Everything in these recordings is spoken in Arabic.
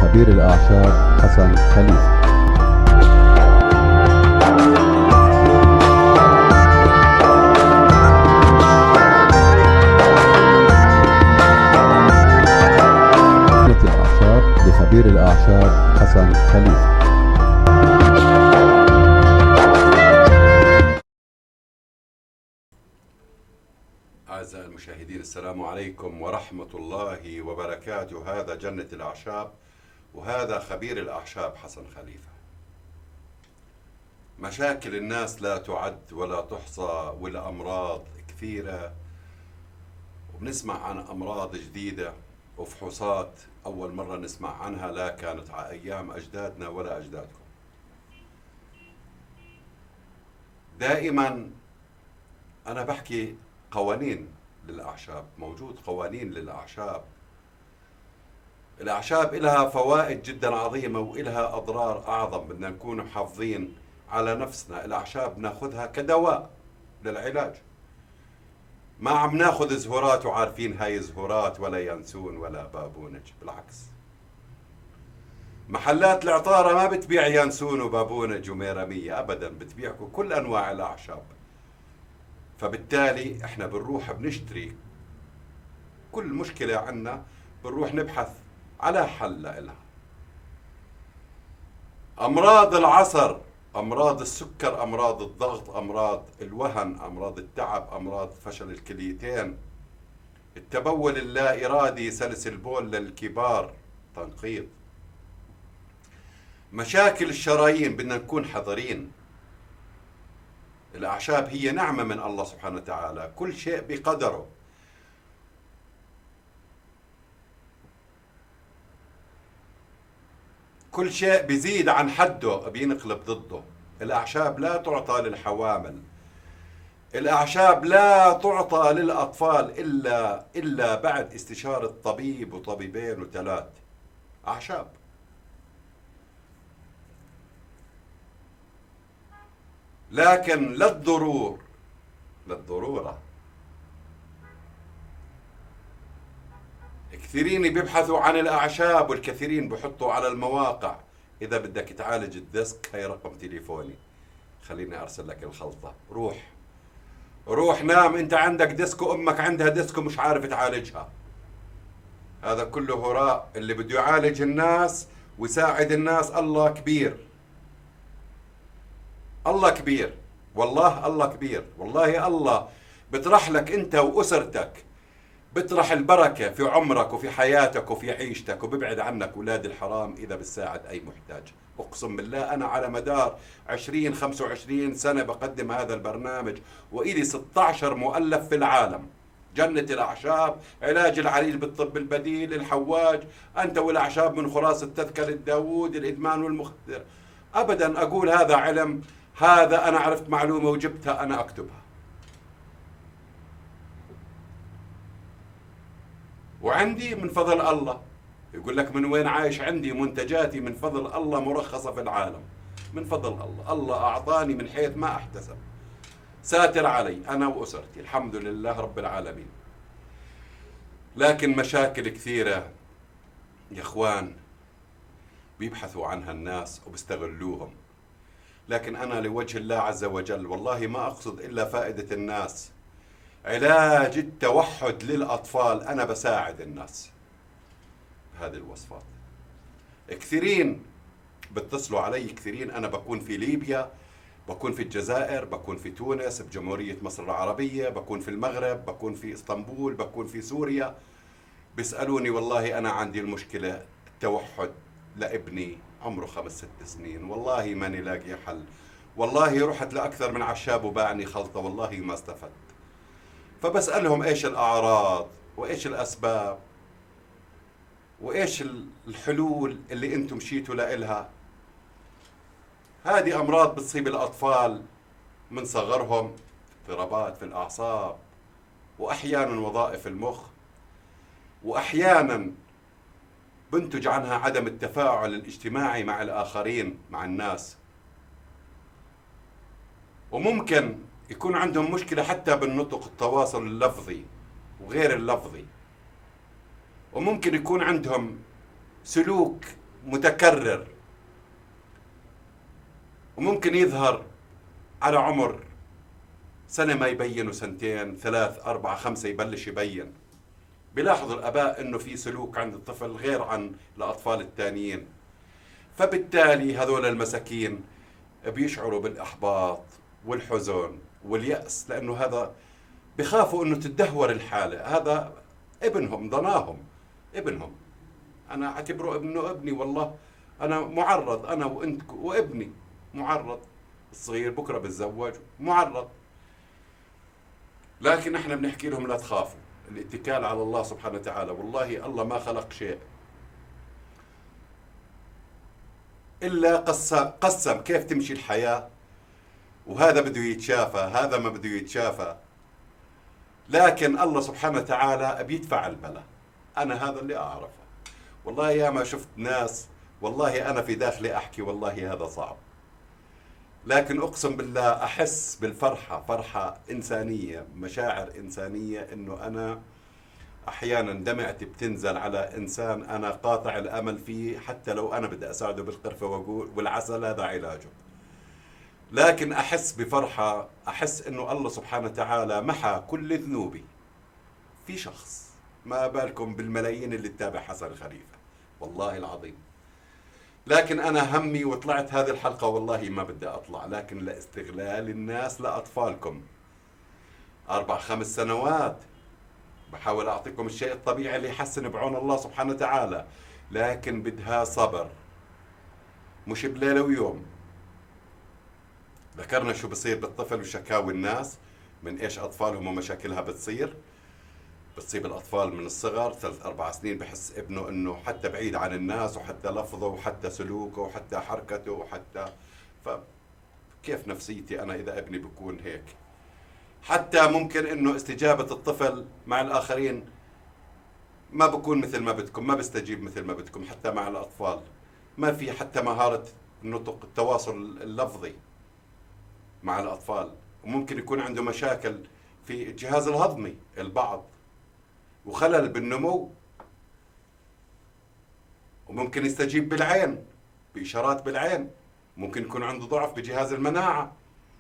لخبير الأعشاب حسن خليفة. لخبير الأعشاب حسن خليفة. أعزائي المشاهدين، السلام عليكم ورحمة الله وبركاته. هذا جنة الأعشاب وهذا خبير الأعشاب حسن خليفة. مشاكل الناس لا تعد ولا تحصى، والأمراض كثيرة، وبنسمع عن أمراض جديدة وفحوصات أول مرة نسمع عنها، لا كانت على أيام أجدادنا ولا أجدادكم. دائما أنا بحكي قوانين للأعشاب، موجود قوانين للأعشاب. الأعشاب إلها فوائد جدا عظيمة وإلها أضرار أعظم، بدنا نكون محافظين على نفسنا. الأعشاب ناخذها كدواء للعلاج، ما عم ناخذ زهورات وعارفين هاي زهورات ولا ينسون ولا بابونج. بالعكس، محلات العطارة ما بتبيع ينسون وبابونج وميرمية أبدا، بتبيع كل أنواع الأعشاب. فبالتالي احنا بنروح بنشتري كل مشكلة عنا، بنروح نبحث على حل لها. أمراض العصر، أمراض السكر، أمراض الضغط، أمراض الوهن، أمراض التعب، أمراض فشل الكليتين، التبول اللا إرادي، سلس البول للكبار، تنقيط، مشاكل الشرايين، بدنا نكون حذرين. الأعشاب هي نعمة من الله سبحانه وتعالى، كل شيء بقدره. كل شيء بيزيد عن حده بينقلب ضده. الأعشاب لا تعطى للحوامل، الأعشاب لا تعطى للأطفال إلا بعد استشارة طبيب وطبيبين وثلاث. أعشاب لكن للضرورة. كثيرين بيبحثوا عن الأعشاب، والكثيرين بحطوا على المواقع إذا بدك تعالج الديسك هي رقم تليفوني، خليني أرسل لك الخلطة، روح نام، أنت عندك ديسك وأمك عندها ديسك ومش عارف تعالجها. هذا كله هراء. اللي بده يعالج الناس ويساعد الناس الله كبير، الله كبير، والله الله كبير. والله الله بطرح لك أنت وأسرتك، بطرح البركة في عمرك وفي حياتك وفي عيشتك، وببعد عنك أولاد الحرام إذا بتساعد أي محتاج. أقسم بالله أنا على مدار 20-25 سنة بقدم هذا البرنامج، وإلي 16 مؤلف في العالم. جنة الأعشاب، علاج العليل بالطب البديل، الحواج، أنت والأعشاب من خلاصة تذكرة داوود، الإدمان والمخدر. أبدا أقول هذا علم، هذا أنا عرفت معلومة وجبتها أنا أكتبها. وعندي من فضل الله، يقول لك من وين عايش؟ عندي منتجاتي من فضل الله مرخصة في العالم، من فضل الله. الله أعطاني من حيث ما أحتسب، ساتر علي أنا وأسرتي، الحمد لله رب العالمين. لكن مشاكل كثيرة يا إخوان بيبحثوا عنها الناس وبيستغلوهم. لكن أنا لوجه الله عز وجل والله ما أقصد إلا فائدة الناس. علاج التوحد للأطفال أنا بساعد الناس بهذه الوصفات. كثيرين بتصلوا علي، كثيرين. أنا بكون في ليبيا، بكون في الجزائر، بكون في تونس بجمهورية مصر العربية، بكون في المغرب، بكون في اسطنبول، بكون في سوريا. بيسألوني والله أنا عندي المشكلة التوحد لابني عمره 5-6 سنين، والله ماني لاقي حل، والله رحت لأكثر من عشاب وباعني خلطة، والله ما استفدت. فبسألهم إيش الأعراض وإيش الأسباب وإيش الحلول اللي أنتم مشيتوا لإلها. هذه أمراض بتصيب الأطفال من صغرهم، اضطرابات في الأعصاب، وأحيانا وظائف المخ، وأحيانا بنتج عنها عدم التفاعل الاجتماعي مع الآخرين، مع الناس. وممكن يكون عندهم مشكلة حتى بالنطق، التواصل اللفظي وغير اللفظي. وممكن يكون عندهم سلوك متكرر، وممكن يظهر على عمر سنة ما يبين، وسنتين، 3 4 5 يبلش يبين. بيلاحظ الآباء إنه في سلوك عند الطفل غير عن الأطفال التانيين، فبالتالي هذول المساكين بيشعروا بالإحباط والحزن واليأس، لأنه هذا بخافوا إنه تدهور الحالة. هذا ابنهم، ضناهم ابنهم، أنا أعتبره ابني، والله أنا معرض، أنا وأنت وابني معرض، الصغير بكرة بتزوج معرض. لكن احنا بنحكي لهم لا تخافوا، الاتكال على الله سبحانه وتعالى. والله الله ما خلق شيء إلا قسم كيف تمشي الحياة، وهذا بده يتشافى، هذا ما بده يتشافى. لكن الله سبحانه وتعالى بيدفع البلاء. أنا هذا اللي أعرفه. والله يا ما شفت ناس، والله أنا في داخلي أحكي والله هذا صعب، لكن أقسم بالله أحس بالفرحة، فرحة إنسانية، مشاعر إنسانية، إنه أنا أحيانا دمعتي بتنزل على إنسان أنا قاطع الأمل فيه، حتى لو أنا بدي أساعده بالقرفة وأقول والعسل هذا علاجه. لكن أحس بفرحة، أحس إنه الله سبحانه وتعالى محى كل ذنوبي في شخص، ما بالكم بالملايين اللي تتابع حسن خليفة، والله العظيم. لكن أنا همي وطلعت هذه الحلقة والله ما بدي أطلع، لكن لاستغلال الناس لأطفالكم. 4 5 سنوات بحاول أعطيكم الشيء الطبيعي اللي يحسن بعون الله سبحانه وتعالى، لكن بدها صبر، مش بليلة ويوم. ذكرنا شو بصير بالطفل وشكاوي الناس من إيش أطفالهم ومشاكلها بتصيب الأطفال من الصغر. 3 4 سنين بحس ابنه إنه حتى بعيد عن الناس، وحتى لفظه وحتى سلوكه وحتى حركته وحتى فكيف نفسيتي أنا إذا ابني بكون هيك؟ حتى ممكن إنه استجابة الطفل مع الآخرين ما بكون مثل ما بدكم، ما بستجيب مثل ما بدكم. حتى مع الأطفال ما في حتى مهارة النطق، التواصل اللفظي مع الأطفال. وممكن يكون عنده مشاكل في الجهاز الهضمي البعض، وخلل بالنمو، وممكن يستجيب بالعين، بإشارات بالعين. ممكن يكون عنده ضعف بجهاز المناعة،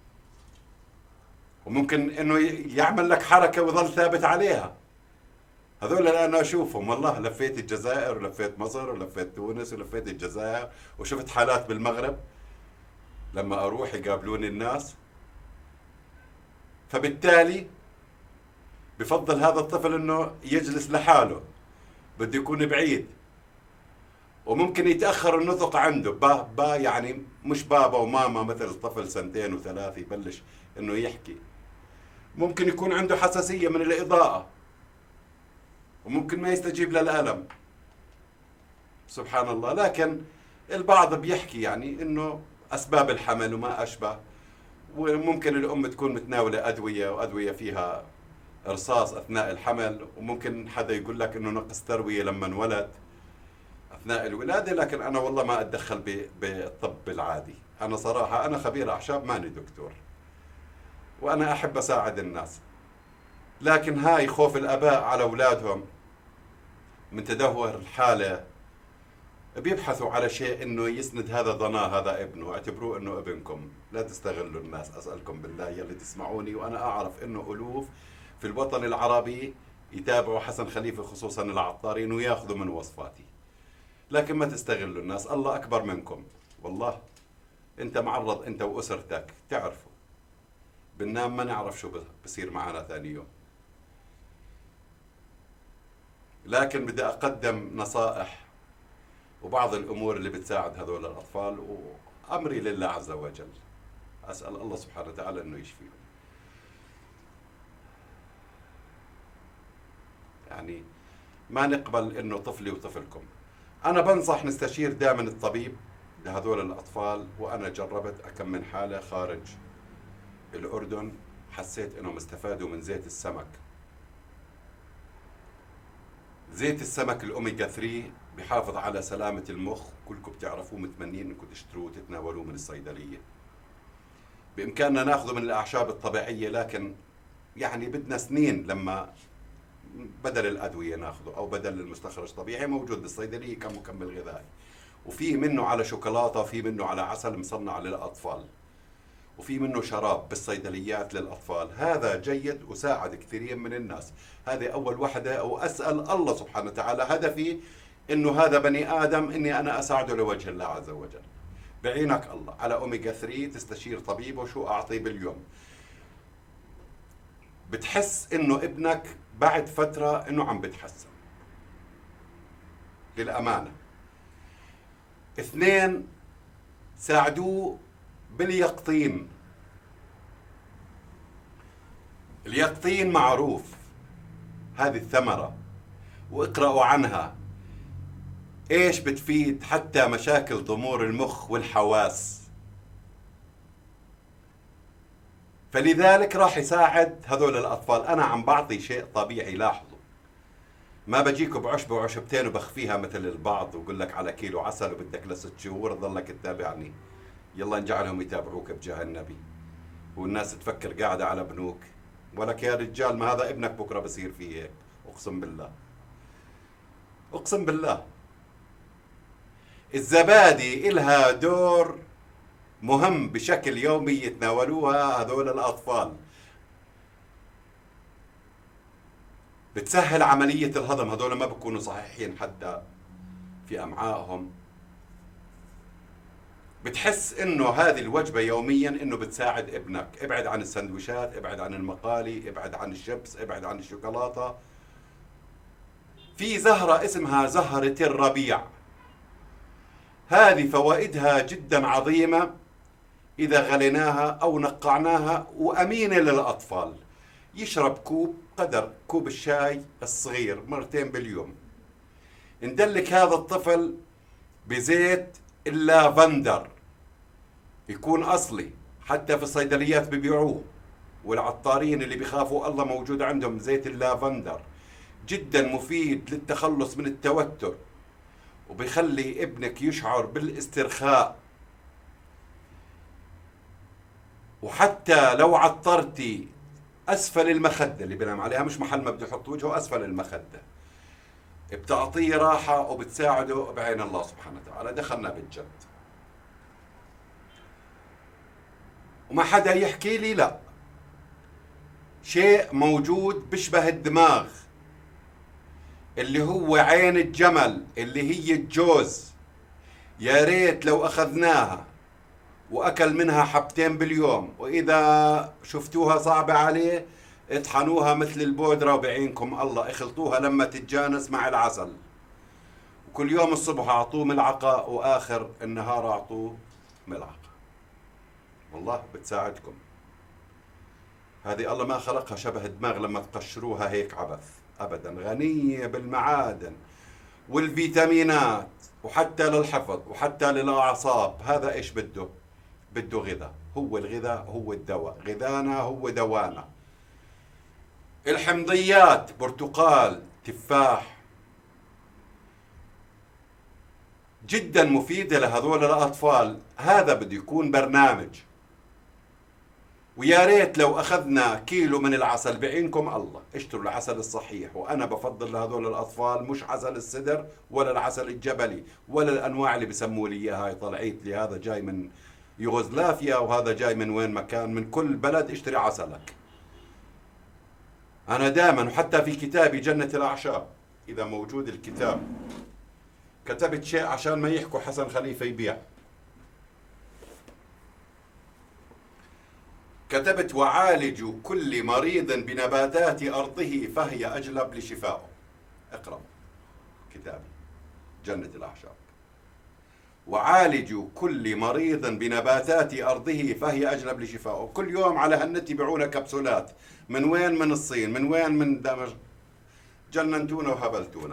وممكن إنه يعمل لك حركة ويظل ثابت عليها. هذول اللي أنا أشوفهم، والله لفيت الجزائر ولفيت مصر ولفيت تونس ولفيت الجزائر، وشفت حالات بالمغرب لما أروح يقابلوني الناس. فبالتالي بفضل هذا الطفل إنه يجلس لحاله، بده يكون بعيد، وممكن يتأخر النطق عنده. با يعني مش بابا وماما مثل الطفل 2 و3 يبلش إنه يحكي. ممكن يكون عنده حساسية من الإضاءة، وممكن ما يستجيب للألم، سبحان الله. لكن البعض بيحكي يعني إنه أسباب الحمل وما أشبه، وممكن الأم تكون متناولة أدوية، وأدوية فيها إرصاص أثناء الحمل، وممكن حدا يقول لك إنه نقص تروية لما انولد أثناء الولادة. لكن أنا والله ما أتدخل بالطب العادي. أنا صراحة أنا خبير أعشاب، ماني دكتور، وأنا أحب أساعد الناس. لكن هاي خوف الآباء على أولادهم من تدهور الحالة، بيبحثوا على شيء إنه يسند هذا ضناه، هذا ابنه، اعتبروه إنه ابنكم. لا تستغلوا الناس، أسألكم بالله يلي تسمعوني، وأنا أعرف إنه ألوف في الوطن العربي يتابعوا حسن خليفة، خصوصا العطارين، وياخذوا من وصفاتي. لكن ما تستغلوا الناس، الله أكبر منكم. والله أنت معرض أنت وأسرتك، تعرفوا بننام ما نعرف شو بصير معنا ثاني يوم. لكن بدي أقدم نصائح وبعض الأمور اللي بتساعد هذول الأطفال، وأمري لله عز وجل. أسأل الله سبحانه وتعالى أنه يشفيهم. يعني ما نقبل أنه طفلي وطفلكم. أنا بنصح نستشير دائما الطبيب لهذول الأطفال، وأنا جربت أكم من حالة خارج الأردن، حسيت أنهم استفادوا من زيت السمك. زيت السمك الأوميجا 3 بحافظ على سلامة المخ، كلكم بتعرفوه، متمنين انكم تشتروه وتتناولوه من الصيدلية. بإمكاننا ناخذه من الأعشاب الطبيعية، لكن يعني بدنا سنين لما بدل الأدوية ناخذه، أو بدل المستخرج طبيعي موجود بالصيدلية كمكمل غذائي. وفي منه على شوكولاتة، وفي منه على عسل مصنع للأطفال، وفي منه شراب بالصيدليات للأطفال. هذا جيد وساعد كثيرين من الناس. هذه أول وحدة، وأسأل الله سبحانه وتعالى، هدفي إنه هذا بني آدم إني أنا أساعده لوجه الله عز وجل. بعينك الله على أوميجا 3 تستشير طبيبه شو أعطيه باليوم. بتحس إنه ابنك بعد فترة إنه عم بتحسن للأمانة. 2، ساعدوه باليقطين. اليقطين معروف، هذه الثمرة، واقرأوا عنها ايش بتفيد حتى مشاكل ضمور المخ والحواس. فلذلك راح يساعد هذول الأطفال. أنا عم بعطي شيء طبيعي، لاحظوا، ما بجيكوا بعشبة وعشبتين وبخفيها مثل البعض وقول لك على كيلو عسل وبدك ل6 شهور تضلك تتابعني. يلا نجعلهم يتابعوك بجاه النبي، والناس تفكر قاعدة على بنوك. ولك يا رجال، ما هذا ابنك بكرة بصير فيه هيك، أقسم بالله، أقسم بالله. الزبادي إلها دور مهم بشكل يومي يتناولوها هذول الأطفال. بتسهل عملية الهضم. هذول ما بكونوا صحيحين حتى في أمعائهم. بتحس إنه هذه الوجبة يوميا إنه بتساعد ابنك. ابعد عن السندويشات، ابعد عن المقالي، ابعد عن الشيبس، ابعد عن الشوكولاتة. في زهرة اسمها زهرة الربيع، هذه فوائدها جدا عظيمة إذا غليناها أو نقعناها، وأمينة للأطفال. يشرب كوب قدر كوب الشاي الصغير 2 باليوم. ندلك هذا الطفل بزيت اللافندر، يكون أصلي، حتى في الصيدليات ببيعوه، والعطارين اللي بيخافوا الله موجود عندهم زيت اللافندر. جدا مفيد للتخلص من التوتر، وبيخلي ابنك يشعر بالاسترخاء. وحتى لو عطرتي أسفل المخدة اللي بنام عليها، مش محل ما بده يحط وجهه، أسفل المخدة، بتعطيه راحة وبتساعده بعين الله سبحانه وتعالى. دخلنا بالجد، وما حدا يحكي لي لا. شيء موجود بشبه الدماغ، اللي هو عين الجمل، اللي هي الجوز. يا ريت لو أخذناها وأكل منها 2 باليوم، وإذا شفتوها صعبة عليه اطحنوها مثل البودرة، وبعينكم الله اخلطوها لما تتجانس مع العسل، وكل يوم الصبح أعطوه ملعقة، وآخر النهار أعطوه ملعقة. والله بتساعدكم. هذه الله ما خلقها شبه الدماغ لما تقشروها هيك عبث أبدا. غنية بالمعادن والفيتامينات، وحتى للحفظ وحتى للأعصاب. هذا إيش بده؟ بده غذاء. هو الغذاء هو الدواء، غذانا هو دوانا. الحمضيات، برتقال، تفاح، جدا مفيدة لهذول الأطفال. هذا بده يكون برنامج. ويا ريت لو أخذنا كيلو من العسل، بعينكم الله اشتروا العسل الصحيح. وأنا بفضل لهذول الأطفال مش عسل السدر ولا العسل الجبلي ولا الأنواع اللي بسموا لي إياها. هاي طلعت لي هذا جاي من يوغوسلافيا وهذا جاي من وين مكان، من كل بلد اشتري عسلك. أنا دائما، وحتى في كتابي جنة الأعشاب، إذا موجود الكتاب، كتبت شيء عشان ما يحكوا حسن خليفة يبيع. كتبت: وعالجوا كل مريض بنباتات أرضه فهي أجلب لشفائه. اقرأ كتابي جنة الأعشاب. وعالجوا كل مريض بنباتات أرضه فهي أجلب لشفائه. كل يوم على هالنت يبيعونا كبسولات. من وين؟ من الصين. من وين؟ من دمشق. جننتونا وهبلتونا.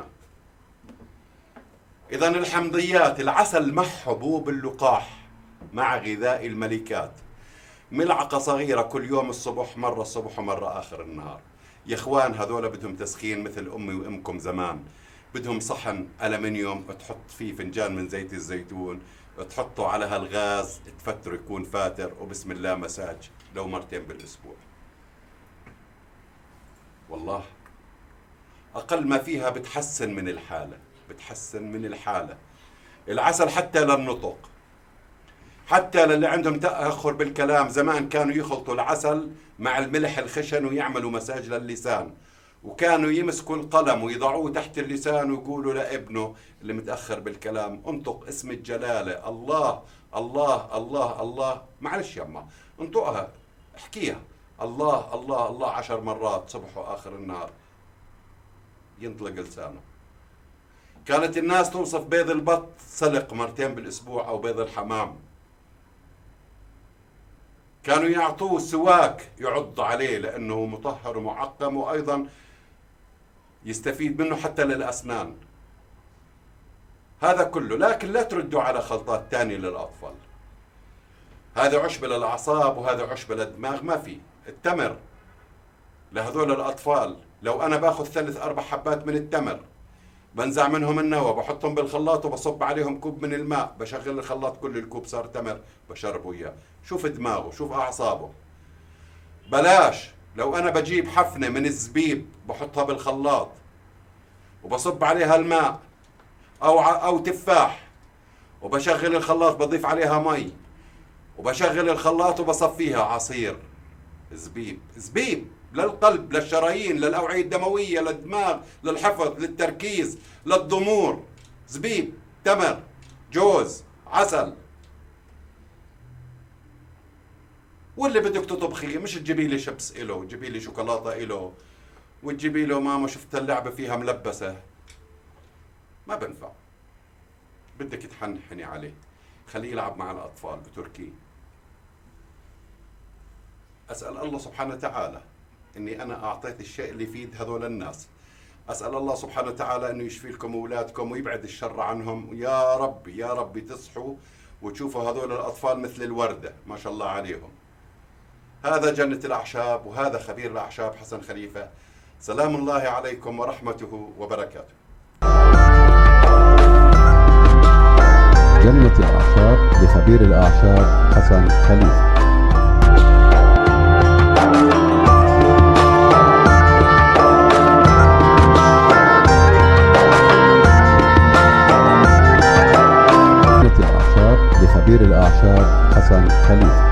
إذن الحمضيات، العسل مع حبوب اللقاح مع غذاء الملكات، ملعقة صغيرة كل يوم الصبح، مرة الصبح ومرة آخر النهار. يا إخوان هذول بدهم تسخين مثل أمي وأمكم زمان. بدهم صحن ألمنيوم تحط فيه فنجان من زيت الزيتون، تحطه على هالغاز، تفتره يكون فاتر، وبسم الله مساج لو 2 بالأسبوع. والله أقل ما فيها بتحسن من الحالة، بتحسن من الحالة. العسل حتى للنطق، حتى للي عندهم تأخر بالكلام. زمان كانوا يخلطوا العسل مع الملح الخشن ويعملوا مساج للسان، وكانوا يمسكوا القلم ويضعوه تحت اللسان ويقولوا لابنه اللي متأخر بالكلام انطق اسم الجلالة، الله الله الله الله. معلش يما انطقها، احكيها، الله الله الله 10 مرات صبح وآخر النهار، ينطلق لسانه. كانت الناس توصف بيض البط سلق 2 بالأسبوع أو بيض الحمام. كانوا يعطوه سواك يعض عليه لأنه مطهر ومعقم، وأيضا يستفيد منه حتى للأسنان. هذا كله، لكن لا تردوا على خلطات تانية للأطفال. هذا عشب للأعصاب وهذا عشب للدماغ، ما في. التمر لهذول الأطفال، لو أنا باخذ 3-4 حبات من التمر بنزع منهم النوى، بحطهم بالخلاط وبصب عليهم كوب من الماء، بشغل الخلاط كل الكوب صار تمر بشربه إياه. شوف دماغه، شوف أعصابه. بلاش لو أنا بجيب حفنة من الزبيب بحطها بالخلاط وبصب عليها الماء أو تفاح وبشغل الخلاط بضيف عليها مي وبشغل الخلاط وبصفيها عصير زبيب. زبيب للقلب، للشرايين، للأوعية الدموية، للدماغ، للحفظ، للتركيز، للضمور. زبيب، تمر، جوز، عسل. واللي بدك تطبخيه مش تجيبي لي شيبس إله وتجيبي لي شوكولاتة إله وتجيبي له ماما شفت اللعبة فيها ملبسة، ما بنفع. بدك تحنحني عليه، خليه يلعب مع الأطفال بتركي. أسأل الله سبحانه وتعالى إني أنا أعطيت الشيء اللي يفيد هذول الناس. أسأل الله سبحانه وتعالى إنه يشفي لكم أولادكم ويبعد الشر عنهم. يا رب يا رب تصحوا وتشوفوا هذول الأطفال مثل الوردة ما شاء الله عليهم. هذا جنة الأعشاب وهذا خبير الأعشاب حسن خليفة. سلام الله عليكم ورحمته وبركاته. جنة الأعشاب لخبير الأعشاب حسن خليفة. جنة الأعشاب لخبير الأعشاب حسن خليفة.